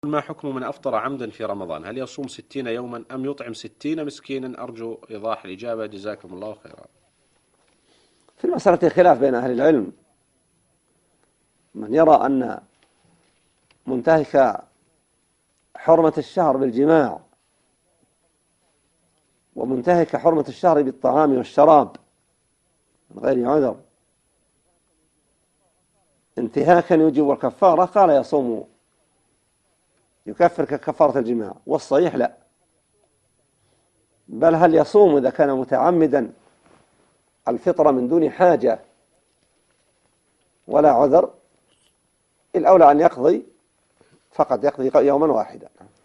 ما حكم من أفطر عمدا في رمضان؟ هل يصوم 60 يوما أم يطعم 60 مسكينا؟ أرجو إيضاح الإجابة، جزاكم الله خيرا. في المسألة خلاف بين أهل العلم، من يرى أن منتهك حرمة الشهر بالجماع ومنتهك حرمة الشهر بالطعام والشراب من غير عذر انتهاكا يوجب الكفارة، قال يصوم يكفر ككفارة الجماع. والصحيح لا، بل هل يصوم إذا كان متعمدا الفطر من دون حاجة ولا عذر؟ الأولى أن يقضي فقط، يقضي يوما واحدا.